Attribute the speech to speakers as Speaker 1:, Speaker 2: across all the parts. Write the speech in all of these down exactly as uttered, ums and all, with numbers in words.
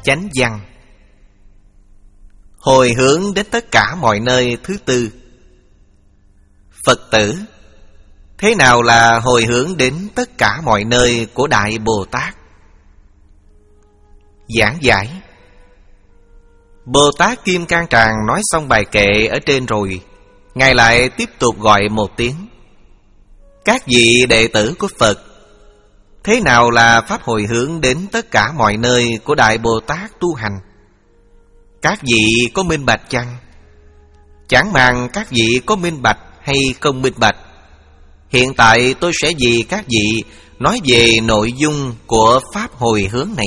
Speaker 1: Chánh văn. Hồi hướng đến tất cả mọi nơi thứ tư. Phật tử, thế nào là hồi hướng đến tất cả mọi nơi của Đại Bồ Tát? Giảng giải. Bồ Tát Kim Cang Tràng nói xong bài kệ ở trên rồi, Ngài lại tiếp tục gọi một tiếng: các vị đệ tử của Phật, thế nào là pháp hồi hướng đến tất cả mọi nơi của Đại Bồ Tát tu hành? Các vị có minh bạch chăng? Chẳng màng các vị có minh bạch hay không minh bạch, hiện tại tôi sẽ vì các vị nói về nội dung của pháp hồi hướng này.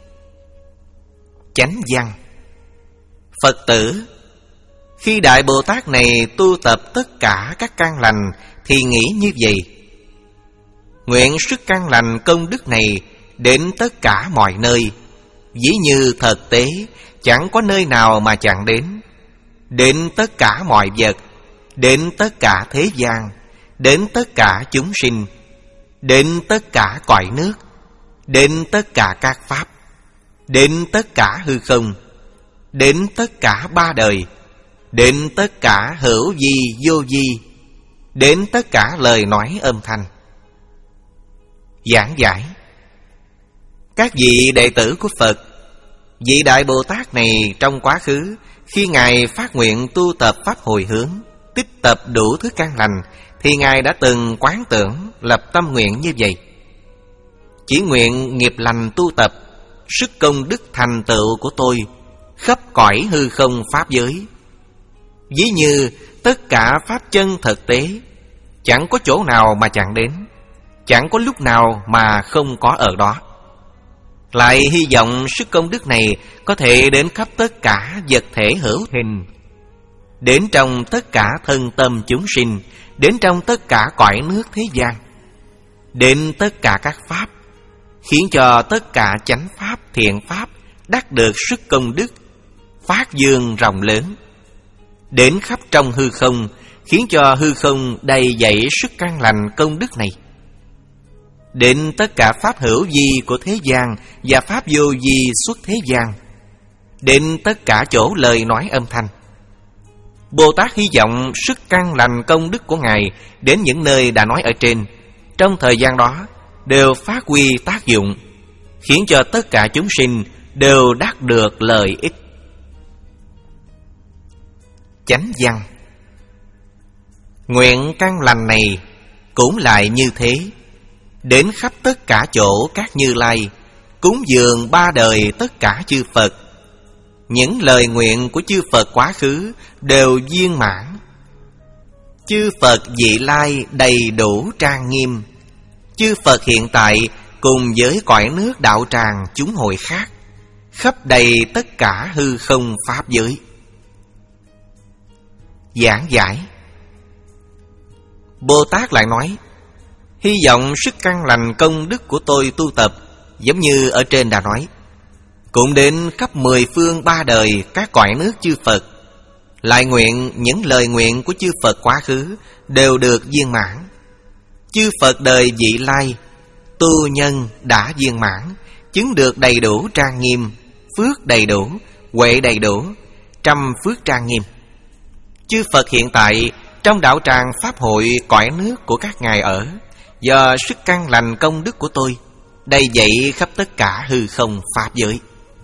Speaker 1: Chánh văn. Phật tử, khi Đại Bồ Tát này tu tập tất cả các căn lành thì nghĩ như vậy: nguyện sức căn lành công đức này đến tất cả mọi nơi. Ví như thực tế chẳng có nơi nào mà chẳng đến. Đến tất cả mọi vật, đến tất cả thế gian, đến tất cả chúng sinh, đến tất cả cõi nước, đến tất cả các pháp, đến tất cả hư không, đến tất cả ba đời, đến tất cả hữu vi vô vi, đến tất cả lời nói âm thanh. Giảng giải. Các vị đệ tử của Phật, vị Đại Bồ Tát này trong quá khứ, khi Ngài phát nguyện tu tập pháp hồi hướng, tích tập đủ thứ căn lành, thì Ngài đã từng quán tưởng lập tâm nguyện như vậy: chỉ nguyện nghiệp lành tu tập, sức công đức thành tựu của tôi khắp cõi hư không pháp giới. Ví như tất cả pháp chân thực tế, chẳng có chỗ nào mà chẳng đến, chẳng có lúc nào mà không có ở đó. Lại hy vọng sức công đức này có thể đến khắp tất cả vật thể hữu hình, đến trong tất cả thân tâm chúng sinh, đến trong tất cả cõi nước thế gian, đến tất cả các pháp, khiến cho tất cả chánh pháp, thiện pháp đắc được sức công đức, phát dương rộng lớn, đến khắp trong hư không, khiến cho hư không đầy dẫy sức căn lành công đức này, đến tất cả pháp hữu vi của thế gian và pháp vô vi xuất thế gian, đến tất cả chỗ lời nói âm thanh. Bồ Tát hy vọng sức căn lành công đức của Ngài đến những nơi đã nói ở trên, trong thời gian đó đều phát huy tác dụng, khiến cho tất cả chúng sinh đều đắc được lợi ích. Chánh văn. Nguyện căn lành này cũng lại như thế, đến khắp tất cả chỗ các Như Lai, cúng dường ba đời tất cả chư Phật. Những lời nguyện của chư Phật quá khứ đều viên mãn. Chư Phật vị lai đầy đủ trang nghiêm. Chư Phật hiện tại cùng với cõi nước đạo tràng chúng hội khác, khắp đầy tất cả hư không pháp giới. Giảng giải. Bồ Tát lại nói: hy vọng sức căn lành công đức của tôi tu tập, giống như ở trên đã nói, cũng đến khắp mười phương ba đời các cõi nước chư Phật. Lại nguyện những lời nguyện của chư Phật quá khứ đều được viên mãn. Chư Phật đời vị lai, tu nhân đã viên mãn, chứng được đầy đủ trang nghiêm, phước đầy đủ, huệ đầy đủ, trăm phước trang nghiêm. Chư Phật hiện tại trong đạo tràng pháp hội cõi nước của các ngài ở, do sức căn lành công đức của tôi đầy dẫy khắp tất cả hư không pháp giới.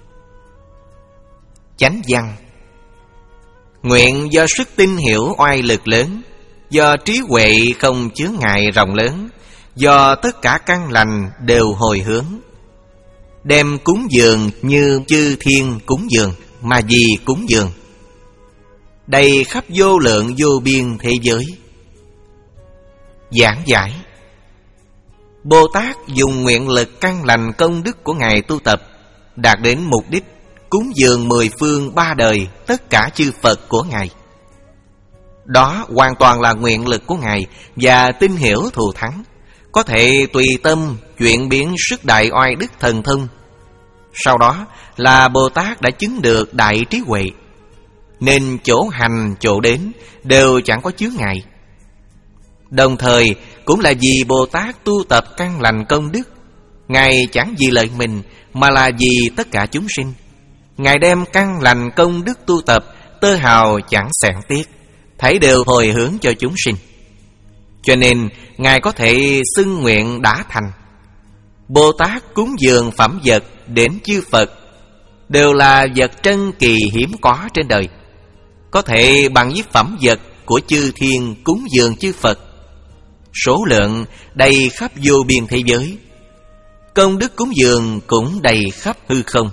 Speaker 1: Chánh văn. Nguyện do sức tin hiểu oai lực lớn, do trí huệ không chướng ngại rộng lớn, do tất cả căn lành đều hồi hướng, đem cúng dường như chư thiên cúng dường, mà vì cúng dường đầy khắp vô lượng vô biên thế giới. Giảng giải. Bồ Tát dùng nguyện lực căn lành công đức của Ngài tu tập, đạt đến mục đích cúng dường mười phương ba đời tất cả chư Phật của Ngài. Đó hoàn toàn là nguyện lực của Ngài và tin hiểu thù thắng, có thể tùy tâm chuyển biến sức đại oai đức thần thông. Sau đó là Bồ Tát đã chứng được đại trí huệ, nên chỗ hành chỗ đến đều chẳng có chướng ngại. Đồng thời cũng là vì Bồ Tát tu tập căn lành công đức, Ngài chẳng vì lợi mình mà là vì tất cả chúng sinh, Ngài đem căn lành công đức tu tập, tơ hào chẳng xẻn tiếc, thảy đều hồi hướng cho chúng sinh. Cho nên Ngài có thể xưng nguyện đã thành. Bồ Tát cúng dường phẩm vật đến chư Phật đều là vật trân kỳ hiếm có trên đời, có thể bằng với phẩm vật của chư thiên cúng dường chư Phật, số lượng đầy khắp vô biên thế giới. Công đức cúng dường cũng đầy khắp hư không.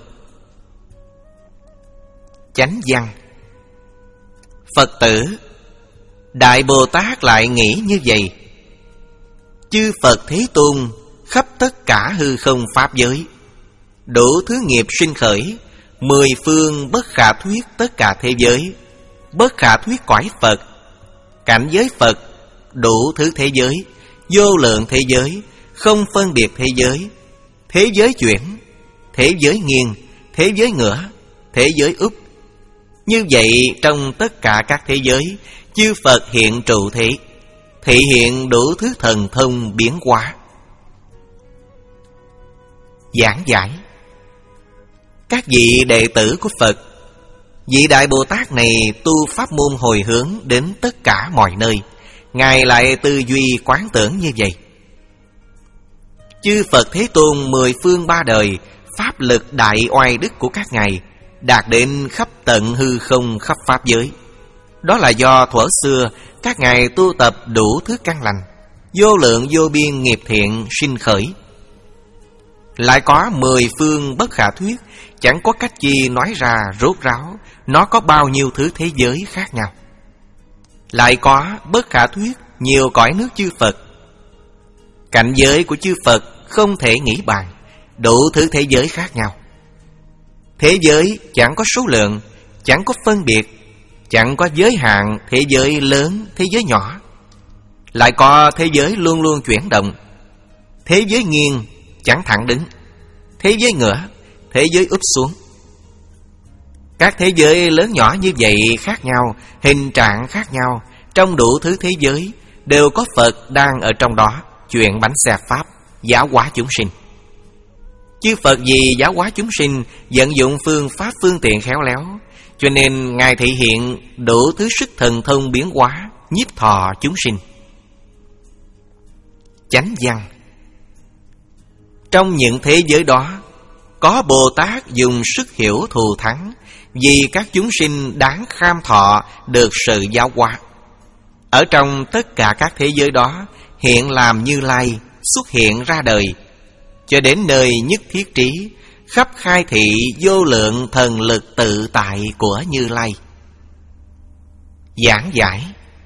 Speaker 1: Chánh văn. Phật tử, Đại Bồ Tát lại nghĩ như vậy: chư Phật Thế Tôn khắp tất cả hư không pháp giới, đủ thứ nghiệp sinh khởi, mười phương bất khả thuyết tất cả thế giới, bất khả thuyết cõi Phật, cảnh giới Phật, đủ thứ thế giới, vô lượng thế giới, không phân biệt thế giới, thế giới chuyển, thế giới nghiêng, thế giới ngửa, thế giới úp. Như vậy trong tất cả các thế giới, chư Phật hiện trụ thế, thị hiện đủ thứ thần thông biến hóa. Giảng giải. Các vị đệ tử của Phật, vị Đại Bồ Tát này tu pháp môn hồi hướng đến tất cả mọi nơi. Ngài lại tư duy quán tưởng như vậy: chư Phật Thế Tôn mười phương ba đời, pháp lực đại oai đức của các ngài đạt đến khắp tận hư không khắp pháp giới. Đó là do thuở xưa các ngài tu tập đủ thứ căn lành, vô lượng vô biên nghiệp thiện sinh khởi. Lại có mười phương bất khả thuyết, chẳng có cách chi nói ra rốt ráo nó có bao nhiêu thứ thế giới khác nhau. Lại có bất khả thuyết nhiều cõi nước chư Phật, cảnh giới của chư Phật không thể nghĩ bàn, đủ thứ thế giới khác nhau. Thế giới chẳng có số lượng, chẳng có phân biệt, chẳng có giới hạn thế giới lớn, thế giới nhỏ. Lại có thế giới luôn luôn chuyển động, thế giới nghiêng chẳng thẳng đứng, thế giới ngửa, thế giới úp xuống. Các thế giới lớn nhỏ như vậy khác nhau, hình trạng khác nhau, trong đủ thứ thế giới đều có Phật đang ở trong đó chuyển bánh xe Pháp, giáo hóa chúng sinh. Chư Phật vì giáo hóa chúng sinh vận dụng phương pháp phương tiện khéo léo, cho nên Ngài thị hiện đủ thứ sức thần thông biến hóa, nhiếp thọ chúng sinh. Chánh văn. Trong những thế giới đó, có Bồ Tát dùng sức hiểu thù thắng, vì các chúng sinh đáng kham thọ được sự giáo hóa. Ở trong tất cả các thế giới đó, hiện làm Như Lai xuất hiện ra đời, cho đến nơi nhất thiết trí, khắp khai thị vô lượng thần lực tự tại của Như Lai. Giảng giải.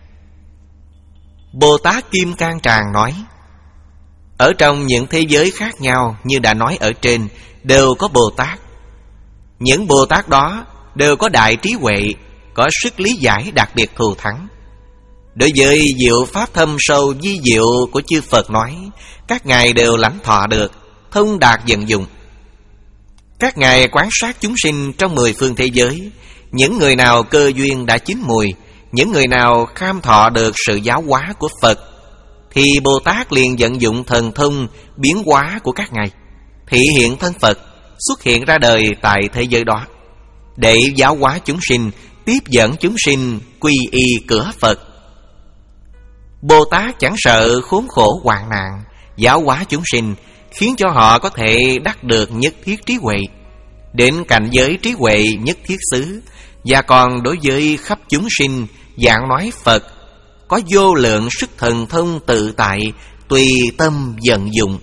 Speaker 1: Bồ Tát Kim Cang Tràng nói: ở trong những thế giới khác nhau như đã nói ở trên, đều có Bồ Tát. Những Bồ Tát đó đều có đại trí huệ, có sức lý giải đặc biệt thù thắng. Đối với diệu pháp thâm sâu vi diệu của chư Phật nói, các ngài đều lãnh thọ được, thông đạt vận dụng. Các ngài quan sát chúng sinh trong mười phương thế giới, những người nào cơ duyên đã chín mùi, những người nào kham thọ được sự giáo hóa của Phật, thì Bồ Tát liền vận dụng thần thông biến hóa của các ngài, thị hiện thân Phật, xuất hiện ra đời tại thế giới đó, để giáo hóa chúng sinh, tiếp dẫn chúng sinh quy y cửa Phật. Bồ Tát chẳng sợ khốn khổ hoạn nạn, giáo hóa chúng sinh, khiến cho họ có thể đắc được nhất thiết trí huệ, đến cảnh giới trí huệ nhất thiết xứ, và còn đối với khắp chúng sinh giảng nói Phật, có vô lượng sức thần thông tự tại, tùy tâm vận dụng.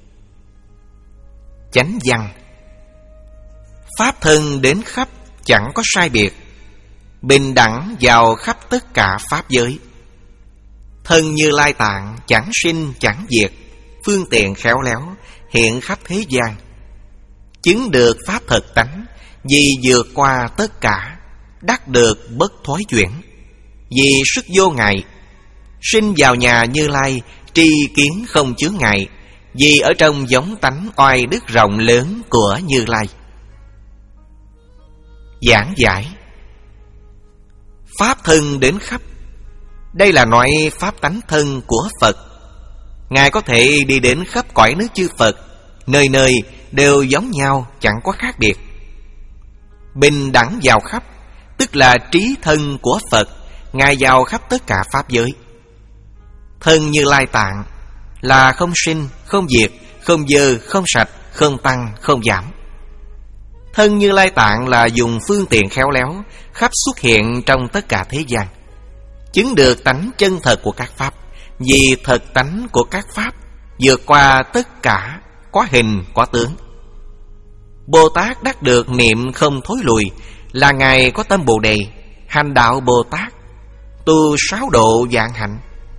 Speaker 1: Chánh văn. Pháp thân đến khắp chẳng có sai biệt, bình đẳng vào khắp tất cả pháp giới. Thân Như Lai Tạng chẳng sinh chẳng diệt, phương tiện khéo léo, hiện khắp thế gian. Chứng được pháp thật tánh, vì vượt qua tất cả, đắc được bất thối chuyển. Vì sức vô ngại, sinh vào nhà Như Lai, tri kiến không chướng ngại, vì ở trong giống tánh oai đức rộng lớn của Như Lai. Giảng giải. Pháp thân đến khắp, đây là nói pháp tánh thân của Phật. Ngài có thể đi đến khắp cõi nước chư Phật, nơi nơi đều giống nhau, chẳng có khác biệt. bình đẳng vào khắp, tức là trí thân của Phật. Ngài vào khắp tất cả pháp giới. Thân Như Lai Tạng là không sinh, không diệt, không dơ, không sạch, không tăng, không giảm. Thân Như Lai Tạng là dùng phương tiện khéo léo, khắp xuất hiện trong tất cả thế gian, chứng được tánh chân thật của các pháp. Vì thật tánh của các pháp vượt qua tất cả, có hình, có tướng. Bồ Tát đắc được niệm không thối lùi là Ngài có tâm Bồ Đề, hành đạo Bồ Tát, tu sáu độ vạn hạnh.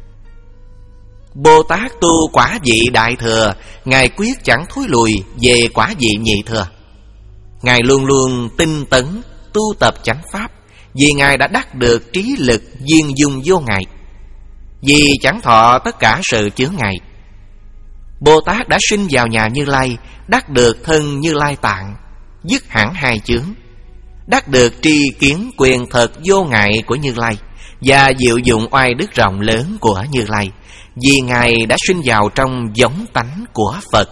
Speaker 1: Bồ Tát tu quả vị đại thừa, Ngài quyết chẳng thối lùi về quả vị nhị thừa. Ngài luôn luôn tinh tấn tu tập chánh pháp, vì Ngài đã đắc được trí lực viên dung vô ngại, vì chẳng thọ tất cả sự chướng ngại. Bồ Tát đã sinh vào nhà Như Lai, đắc được thân Như Lai Tạng, dứt hẳn hai chướng, đắc được tri kiến quyền thật vô ngại của Như Lai và diệu dụng oai đức rộng lớn của Như Lai, vì Ngài đã sinh vào trong giống tánh của Phật.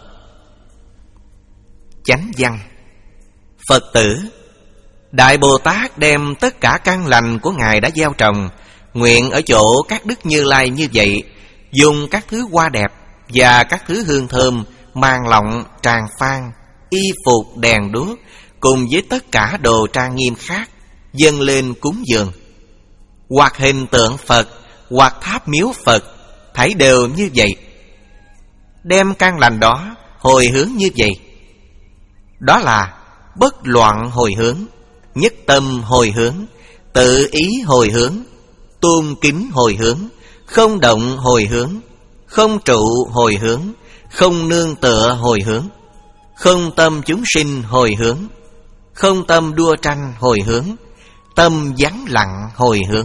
Speaker 1: Chánh văn. Phật tử, Đại Bồ Tát đem tất cả căn lành của Ngài đã gieo trồng, nguyện ở chỗ các đức Như Lai như vậy, dùng các thứ hoa đẹp và các thứ hương thơm, màng lọng, tràng phan, y phục, đèn đuốc, cùng với tất cả đồ trang nghiêm khác, dâng lên cúng dường. Hoặc hình tượng Phật, hoặc tháp miếu Phật, thảy đều như vậy. Đem căn lành đó hồi hướng như vậy. Đó là bất loạn hồi hướng, nhất tâm hồi hướng, tự ý hồi hướng, tôn kính hồi hướng, không động hồi hướng, không trụ hồi hướng, không nương tựa hồi hướng, không tâm chúng sinh hồi hướng, không tâm đua tranh hồi hướng, tâm vắng lặng hồi hướng.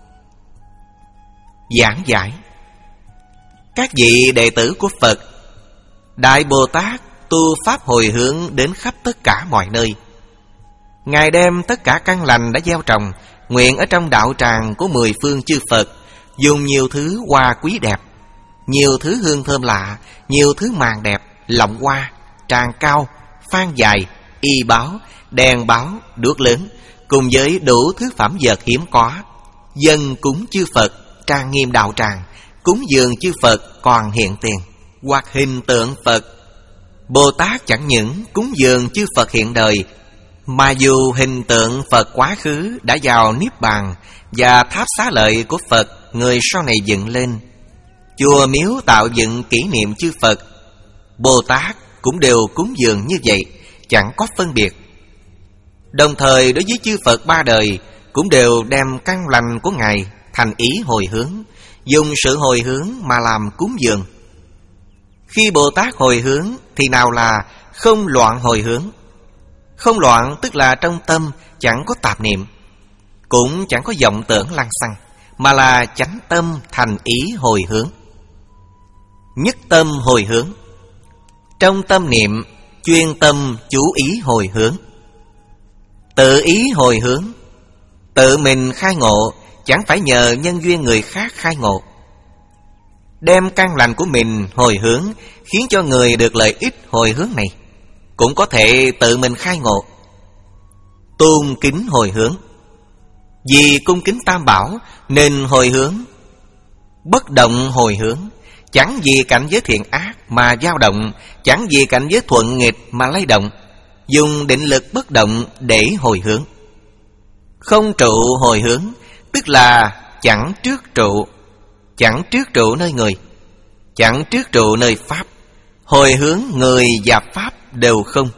Speaker 1: Giảng giải. Các vị đệ tử của Phật, Đại Bồ Tát tu pháp hồi hướng đến khắp tất cả mọi nơi. Ngài đem tất cả căn lành đã gieo trồng, nguyện ở trong đạo tràng của mười phương chư Phật, dùng nhiều thứ hoa quý đẹp, nhiều thứ hương thơm lạ, nhiều thứ màng đẹp, lọng hoa, tràng cao, phan dài, y báo, đèn báo, đuốc lớn, cùng với đủ thứ phẩm vật hiếm có, dâng cúng chư Phật, trang nghiêm đạo tràng, cúng dường chư Phật còn hiện tiền, hoặc hình tượng Phật. Bồ Tát chẳng những cúng dường chư Phật hiện đời, mà dù hình tượng Phật quá khứ đã vào Niết Bàn và tháp xá lợi của Phật người sau này dựng lên, chùa miếu tạo dựng kỷ niệm chư Phật, Bồ Tát cũng đều cúng dường như vậy, chẳng có phân biệt. Đồng thời đối với chư Phật ba đời cũng đều đem căn lành của Ngài thành ý hồi hướng, dùng sự hồi hướng mà làm cúng dường. Khi Bồ Tát hồi hướng thì nào là không loạn hồi hướng. Không loạn tức là trong tâm chẳng có tạp niệm, cũng chẳng có vọng tưởng lăng xăng, mà là chánh tâm thành ý hồi hướng. Nhất tâm hồi hướng. Trong tâm niệm chuyên tâm chú ý hồi hướng. Tự ý hồi hướng, tự mình khai ngộ, chẳng phải nhờ nhân duyên người khác khai ngộ. Đem căn lành của mình hồi hướng, khiến cho người được lợi ích hồi hướng này, cũng có thể tự mình khai ngộ. Tôn kính hồi hướng. Vì cung kính Tam Bảo nên hồi hướng. Bất động hồi hướng, chẳng vì cảnh giới thiện ác mà dao động, chẳng vì cảnh giới thuận nghịch mà lay động, dùng định lực bất động để hồi hướng. Không trụ hồi hướng, tức là chẳng trước trụ, chẳng trước trụ nơi người, chẳng trước trụ nơi Pháp, hồi hướng người và Pháp đều không.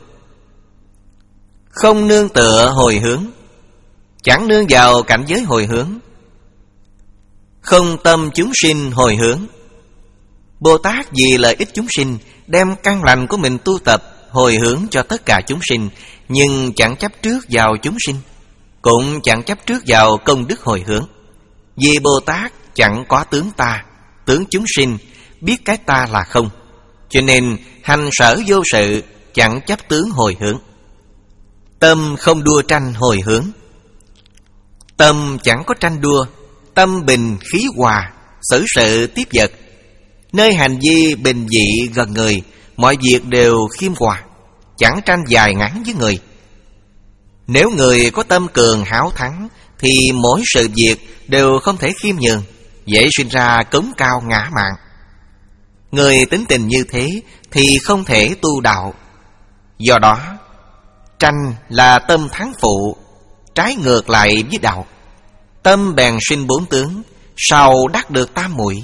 Speaker 1: Không nương tựa hồi hướng, chẳng nương vào cảnh giới hồi hướng. Không tâm chúng sinh hồi hướng. Bồ Tát vì lợi ích chúng sinh, đem căn lành của mình tu tập hồi hướng cho tất cả chúng sinh, nhưng chẳng chấp trước vào chúng sinh, cũng chẳng chấp trước vào công đức hồi hướng. Vì Bồ Tát chẳng có tướng ta, tướng chúng sinh, biết cái ta là không, cho nên hành sở vô sự, chẳng chấp tướng hồi hướng. Tâm không đua tranh hồi hướng. Tâm chẳng có tranh đua, tâm bình khí hòa, xử sự tiếp vật. Nơi hành vi bình dị gần người, mọi việc đều khiêm hòa, chẳng tranh dài ngắn với người. Nếu người có tâm cường háo thắng thì mỗi sự việc đều không thể khiêm nhường, dễ sinh ra cống cao ngã mạn. Người tính tình như thế thì không thể tu đạo. Do đó, tranh là tâm thắng phụ, trái ngược lại với đạo. Tâm bèn sinh bốn tướng, sau đắc được tam muội.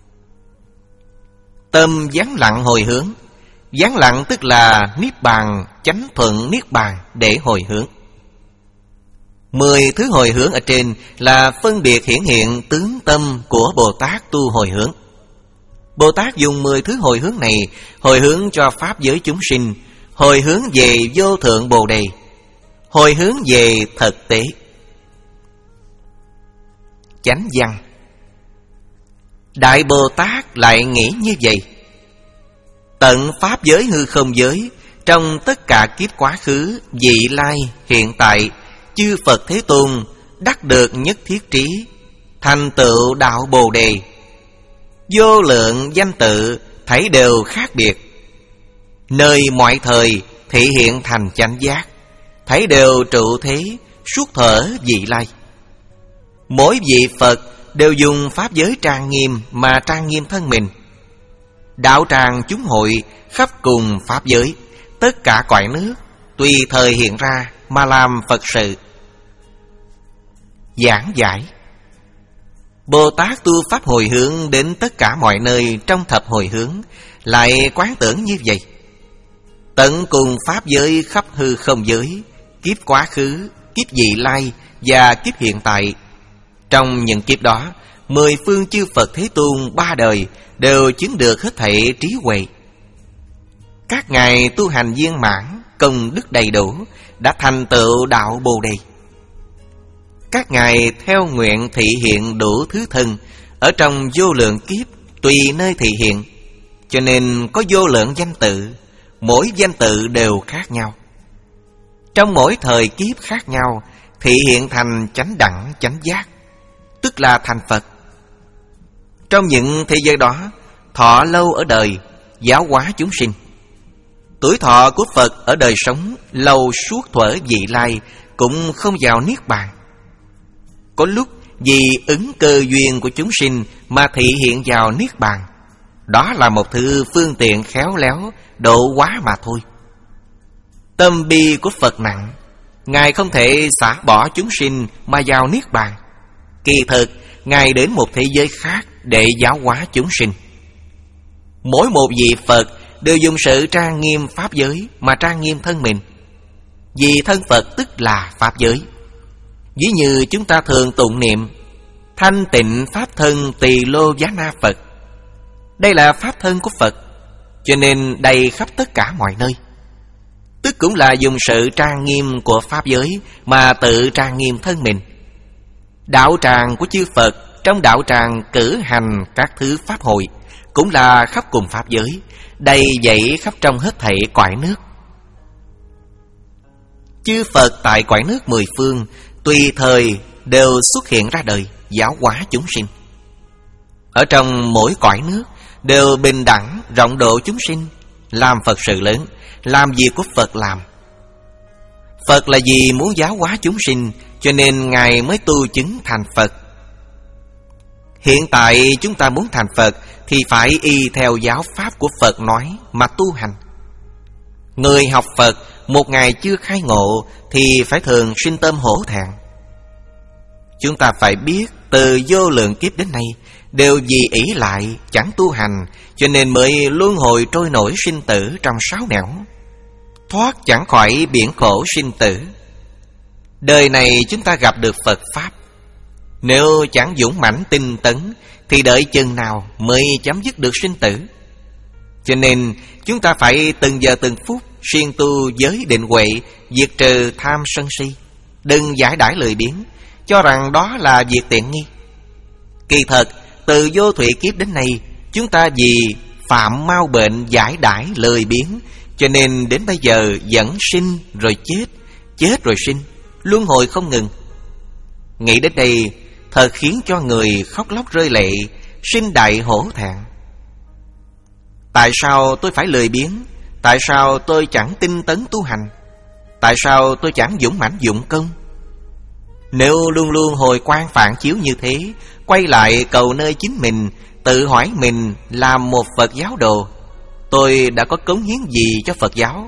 Speaker 1: Tâm vắng lặng hồi hướng. Vắng lặng tức là niết bàn, chánh thuận niết bàn để hồi hướng. Mười thứ hồi hướng ở trên là phân biệt hiển hiện tướng tâm của Bồ Tát tu hồi hướng. Bồ Tát dùng mười thứ hồi hướng này hồi hướng cho pháp giới chúng sinh, hồi hướng về vô thượng Bồ Đề, hồi hướng về thực tế. Chánh văn. Đại Bồ Tát lại nghĩ như vậy: tận pháp giới hư không giới, trong tất cả kiếp quá khứ, vị lai, hiện tại, chư Phật Thế Tôn đắc được nhất thiết trí, thành tựu đạo Bồ Đề. Vô lượng danh tự thấy đều khác biệt, nơi mọi thời thị hiện thành chánh giác, thấy đều trụ thế, suốt thở vị lai. Mỗi vị Phật đều dùng pháp giới trang nghiêm mà trang nghiêm thân mình. Đạo tràng chúng hội khắp cùng pháp giới, tất cả cõi nước tùy thời hiện ra mà làm Phật sự. Giảng giải. Bồ Tát tu pháp hồi hướng đến tất cả mọi nơi trong thập hồi hướng, lại quán tưởng như vậy: tận cùng pháp giới khắp hư không giới, kiếp quá khứ, kiếp vị lai và kiếp hiện tại. Trong những kiếp đó, mười phương chư Phật Thế Tôn ba đời đều chứng được hết thảy trí huệ. Các ngài tu hành viên mãn, công đức đầy đủ, đã thành tựu đạo Bồ Đề. Các ngài theo nguyện thị hiện đủ thứ thân, ở trong vô lượng kiếp tùy nơi thị hiện, cho nên có vô lượng danh tự, mỗi danh tự đều khác nhau. Trong mỗi thời kiếp khác nhau thị hiện thành chánh đẳng chánh giác, tức là thành Phật. Trong những thế giới đó, thọ lâu ở đời, giáo hóa chúng sinh. Tuổi thọ của Phật ở đời sống lâu suốt thuở vị lai cũng không vào niết bàn. Có lúc vì ứng cơ duyên của chúng sinh mà thị hiện vào niết bàn. Đó là một thứ phương tiện khéo léo độ hóa mà thôi. Tâm bi của Phật nặng, Ngài không thể xả bỏ chúng sinh mà vào niết bàn. Kỳ thực Ngài đến một thế giới khác để giáo hóa chúng sinh. Mỗi một vị Phật đều dùng sự trang nghiêm pháp giới mà trang nghiêm thân mình, vì thân Phật tức là pháp giới. Ví như chúng ta thường tụng niệm thanh tịnh pháp thân tỳ lô giá na Phật. Đây là pháp thân của Phật, cho nên đầy khắp tất cả mọi nơi. Tức cũng là dùng sự trang nghiêm của pháp giới mà tự trang nghiêm thân mình. Đạo tràng của chư Phật trong đạo tràng cử hành các thứ pháp hội cũng là khắp cùng pháp giới, đầy dẫy khắp trong hết thảy cõi nước. Chư Phật tại cõi nước mười phương tùy thời đều xuất hiện ra đời, giáo hóa chúng sinh. Ở trong mỗi cõi nước đều bình đẳng rộng độ chúng sinh, làm Phật sự lớn, làm việc của Phật làm. Phật là vì muốn giáo hóa chúng sinh, cho nên Ngài mới tu chứng thành Phật. Hiện tại chúng ta muốn thành Phật thì phải y theo giáo pháp của Phật nói mà tu hành. Người học Phật một ngày chưa khai ngộ thì phải thường sinh tâm hổ thẹn. Chúng ta phải biết từ vô lượng kiếp đến nay đều vì ỷ lại chẳng tu hành, cho nên mới luân hồi trôi nổi sinh tử trong sáu nẻo, thoát chẳng khỏi biển khổ sinh tử. Đời này chúng ta gặp được Phật Pháp, nếu chẳng dũng mãnh tinh tấn thì đợi chừng nào mới chấm dứt được sinh tử. Cho nên chúng ta phải từng giờ từng phút siêng tu giới định huệ, diệt trừ tham sân si, đừng giải đãi lười biếng, cho rằng đó là việc tiện nghi. Kỳ thật từ vô thủy kiếp đến nay, chúng ta vì phạm mau bệnh giải đãi lười biếng, cho nên đến bây giờ vẫn sinh rồi chết, chết rồi sinh, luân hồi không ngừng. Nghĩ đến đây thật khiến cho người khóc lóc rơi lệ, sinh đại hổ thẹn. Tại sao tôi phải lười biếng? Tại sao tôi chẳng tinh tấn tu hành? tại sao tôi chẳng dũng mãnh dụng công? Nếu luôn luôn hồi quang phản chiếu như thế, quay lại cầu nơi chính mình, tự hỏi mình làm một Phật giáo đồ, tôi đã có cống hiến gì cho Phật giáo?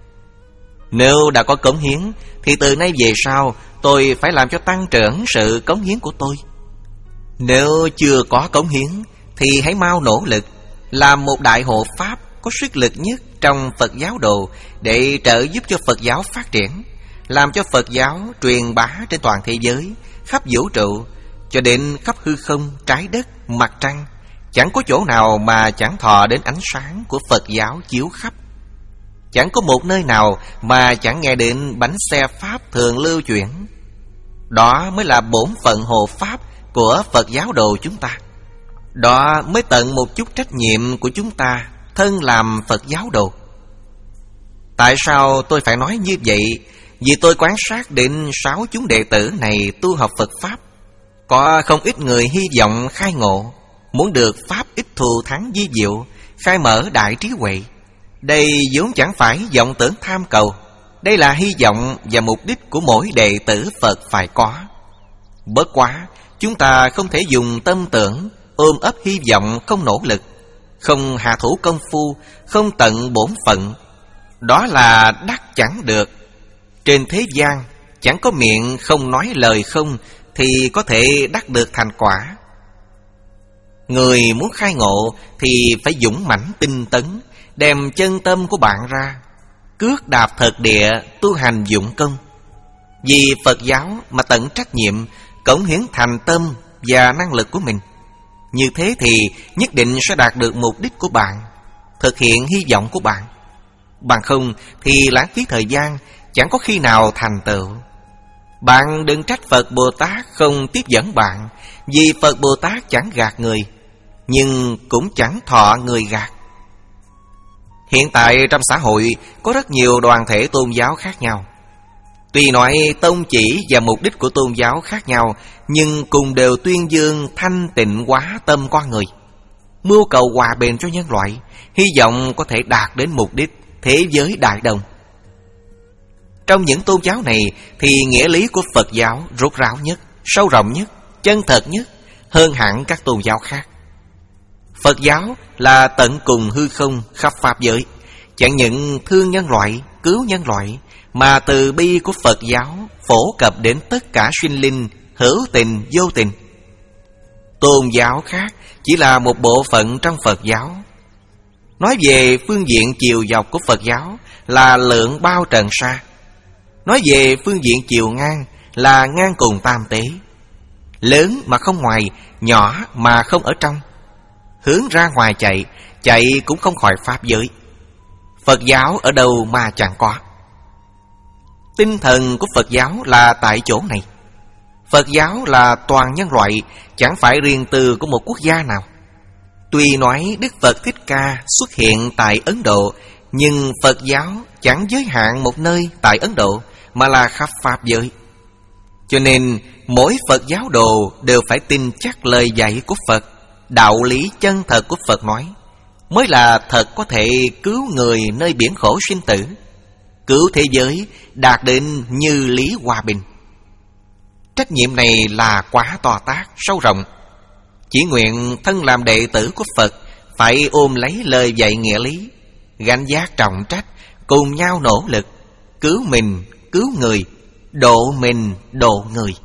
Speaker 1: Nếu đã có cống hiến, thì từ nay về sau tôi phải làm cho tăng trưởng sự cống hiến của tôi. Nếu chưa có cống hiến, thì hãy mau nỗ lực làm một đại hộ pháp có sức lực nhất trong Phật giáo đồ, để trợ giúp cho Phật giáo phát triển, làm cho Phật giáo truyền bá trên toàn thế giới, khắp vũ trụ, cho đến khắp hư không, trái đất, mặt trăng. Chẳng có chỗ nào mà chẳng thọ đến ánh sáng của Phật giáo chiếu khắp. Chẳng có một nơi nào mà chẳng nghe đến bánh xe Pháp thường lưu chuyển. Đó mới là bổn phận hộ Pháp của Phật giáo đồ chúng ta. Đó mới tận một chút trách nhiệm của chúng ta, thân làm Phật giáo đồ. Tại sao tôi phải nói như vậy? Vì tôi quan sát đến sáu chúng đệ tử này tu học Phật Pháp. Có không ít người hy vọng khai ngộ, muốn được Pháp ích thù thắng vi diệu, khai mở đại trí huệ. Đây vốn chẳng phải vọng tưởng tham cầu. Đây là hy vọng và mục đích của mỗi đệ tử Phật phải có. Bất quá, chúng ta không thể dùng tâm tưởng, ôm ấp hy vọng không nỗ lực, không hạ thủ công phu, không tận bổn phận. Đó là đắc chẳng được. Trên thế gian, chẳng có miệng không nói lời không thì có thể đắc được thành quả. Người muốn khai ngộ thì phải dũng mãnh tinh tấn, đem chân tâm của bạn ra, cước đạp thực địa, tu hành dụng công. Vì Phật giáo mà tận trách nhiệm, cống hiến thành tâm và năng lực của mình. Như thế thì nhất định sẽ đạt được mục đích của bạn, thực hiện hy vọng của bạn. Bằng không thì lãng phí thời gian, chẳng có khi nào thành tựu. Bạn đừng trách Phật Bồ Tát không tiếp dẫn bạn, vì Phật Bồ Tát chẳng gạt người, nhưng cũng chẳng thọ người gạt. Hiện tại trong xã hội có rất nhiều đoàn thể tôn giáo khác nhau. Tuy nói tông chỉ và mục đích của tôn giáo khác nhau, nhưng cùng đều tuyên dương thanh tịnh hóa tâm con người, mưu cầu hòa bình cho nhân loại, hy vọng có thể đạt đến mục đích thế giới đại đồng. Trong những tôn giáo này thì nghĩa lý của Phật giáo rốt ráo nhất, sâu rộng nhất, chân thật nhất, hơn hẳn các tôn giáo khác. Phật giáo là tận cùng hư không khắp pháp giới, chẳng những thương nhân loại, cứu nhân loại, mà từ bi của Phật giáo phổ cập đến tất cả sinh linh, hữu tình, vô tình. Tôn giáo khác chỉ là một bộ phận trong Phật giáo. Nói về phương diện chiều dọc của Phật giáo là lượng bao trần sa. Nói về phương diện chiều ngang là ngang cùng tam tế. Lớn mà không ngoài, nhỏ mà không ở trong. Hướng ra ngoài chạy, chạy cũng không khỏi pháp giới. Phật giáo ở đâu mà chẳng có. Tinh thần của Phật giáo là tại chỗ này. Phật giáo là toàn nhân loại, chẳng phải riêng tư của một quốc gia nào. Tuy nói Đức Phật Thích Ca xuất hiện tại Ấn Độ, nhưng Phật giáo chẳng giới hạn một nơi tại Ấn Độ, mà là khắp pháp giới. Cho nên mỗi Phật giáo đồ đều phải tin chắc lời dạy của Phật, đạo lý chân thật của Phật nói, mới là thật có thể cứu người nơi biển khổ sinh tử, cứu thế giới đạt đến như lý hòa bình. Trách nhiệm này là quá to tát, sâu rộng. Chỉ nguyện thân làm đệ tử của Phật phải ôm lấy lời dạy nghĩa lý, gánh vác trọng trách, cùng nhau nỗ lực, cứu mình, cứu người, độ mình, độ người.